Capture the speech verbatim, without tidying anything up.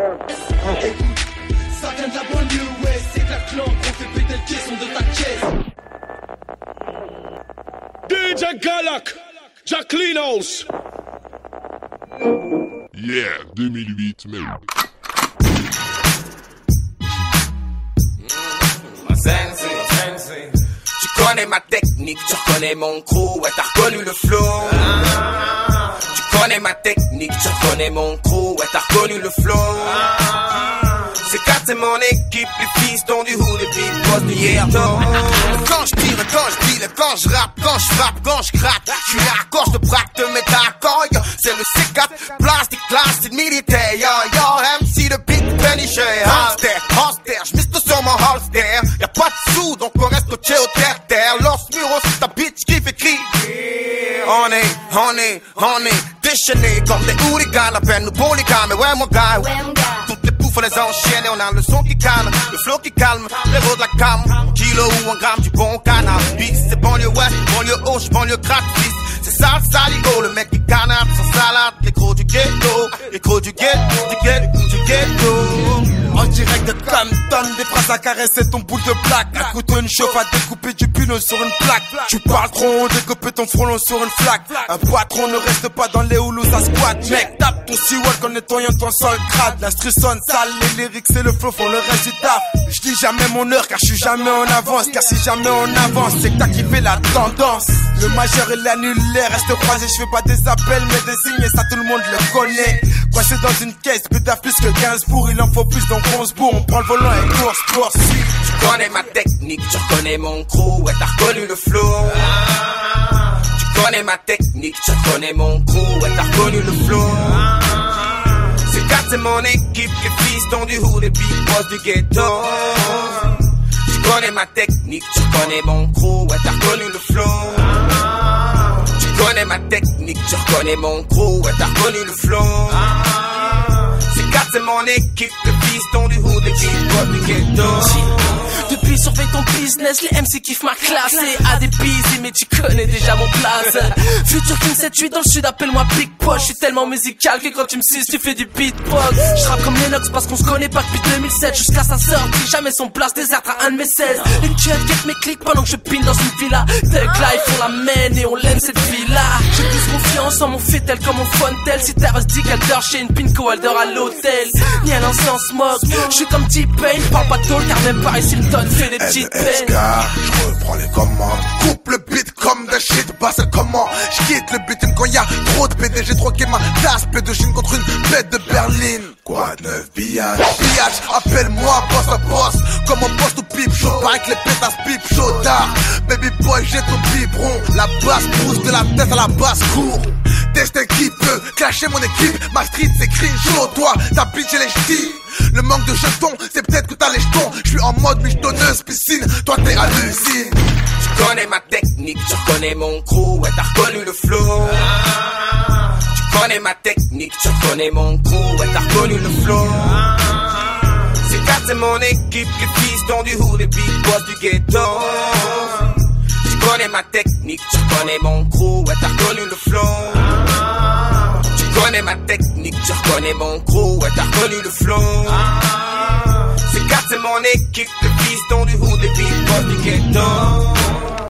Ça vient de la banlieue, ouais, c'est que la clan qu'on fait péter le caisson de ta caisse. D J Galak, Jacqueline House. Yeah, deux mille huit, même. Sensei, sensei. Tu connais ma technique, tu reconnais mon crew, ouais t'as reconnu le flow. Ah. Tu connais ma technique, tu reconnais mon crew, ouais t'as reconnu le flow. Ah. C'est quatre, c'est mon équipe, les fistons du hood, les big boss du Yerdo. Quand je tire, quand je deal, quand je rappe, quand je frappe, quand je gratte, je suis hardcore, je te braque, te mets ta coille. C'est le C quatre, plastique, plastique, militaire, yo, yo, M C de Big Penny Shea. Holster, holster, j'mise tout sur mon holster. Y'a pas de sous, donc on reste coaché au terre-terre. Los Muros, c'est ta bitch qui fait cri. On est, on est, on est déchaînés comme des hooligans, appelle-nous polygams, mais ouais mon gars, ouais. Toutes les poufs, on les enchaîne et on a le son qui calme, le flow qui calme, les rots de la cam. Un kilo ou un gramme du bon cannabis. C'est banlieue ouest, banlieue hoche, banlieue gratis. C'est ça le saligo, le mec qui canard sans salade. Les gros du ghetto, les gros du ghetto, du ghetto, du ghetto. En direct de Compton, des phrases à caresser ton boule de plaque. Un couteau, une chauffe à découper du pinot sur une plaque. Tu parles trop haut, découper ton front long sur une flaque. Un patron ne reste pas dans les houlous à squat. Mec, tape ton C-Walk en nettoyant ton sol crade. L'instru sonne sale, les lyrics et le flow font le résultat. Je dis jamais mon heure car je suis jamais en avance. Car si jamais on avance, c'est que t'as kiffé la tendance. Le majeur et l'annulaire restent croisés. Je fais pas des appels mais des signes et ça tout le monde le connaît. Coincé dans une caisse, plus t'as plus que quinze pour. Il en faut plus donc on se bourre. On prend le volant et course, poursuit. Tu connais ma technique, tu reconnais mon crew. Ouais t'as reconnu le flow. Ah. Tu connais ma technique, tu reconnais mon crew. Ouais t'as reconnu le flow. Ah. C'est quatre, c'est mon équipe. Les fistons du hood, les big boss du ghetto. Tu connais ma technique, tu reconnais mon crew. Ouais t'as reconnu le flow. Ah. Tu connais ma technique, tu reconnais mon crew. Ouais t'as reconnu le flow. Ah. C'est quatre, c'est mon équipe. Les fistons du hood, les big boss du ghetto. Depuis surveille ton business, les M C kiffent ma classe. Et à des busy, mais tu connais déjà mon place. Futur King sept huit dans le sud, appelle-moi Big Poche. Je suis tellement musical que quand tu me suces, tu fais du beatbox. Je rappe comme Lennox parce qu'on se connaît pas depuis deux mille sept. Jusqu'à sa sortie, jamais son place déserte à un de mes seize. Les cuts get mes clics pendant que je pine dans une villa. Thug life, on l'amène et on l'aime cette villa. J'ai plus confiance en mon fétel comme mon fontel. Si Terrace dit qu'elle dort chez une pinko, elle dort à l'hôtel. Ni un ancien smoke, je suis comme T-Pain. Parle pas tôt car même Paris Hilton fait des petites peines. Je reprends les commandes, coupe le beat comme de shit, passe comment. Je quitte le beat quand y'a trop de P D G, troqué ma tasse, P de Chine contre une bête de Berlin. Quoi de neuf, billage, billage, appelle-moi boss à boss. Comme un poste ou pipe chaud, pareil que les pétasses pipe chaud tard. Baby boy, j'ai ton biberon, la basse pousse de la tête à la basse cour. Destin qui peut clasher mon équipe, ma street c'est cringe, toi, ta bitch et les ch'tis. Le manque de jetons, c'est peut-être que t'as les jetons. Je suis en mode michetonneuse piscine, toi t'es à l'usine. Tu connais ma technique, tu reconnais mon crew, ouais t'as reconnu le flow. Ah. Tu connais ma technique, tu reconnais mon crew, ouais t'as reconnu le flow. Ah. C'est quatre, c'est mon équipe, les fistons du hood, les big boss du ghetto. Tu connais ma technique, tu reconnais mon crew, ouais t'as reconnu le flow. Ah. Tu connais ma technique, tu reconnais mon crew, ouais t'as reconnu le flow. Ah. C'est quatre, c'est mon équipe, les fistons du hood, les big boss du ghetto.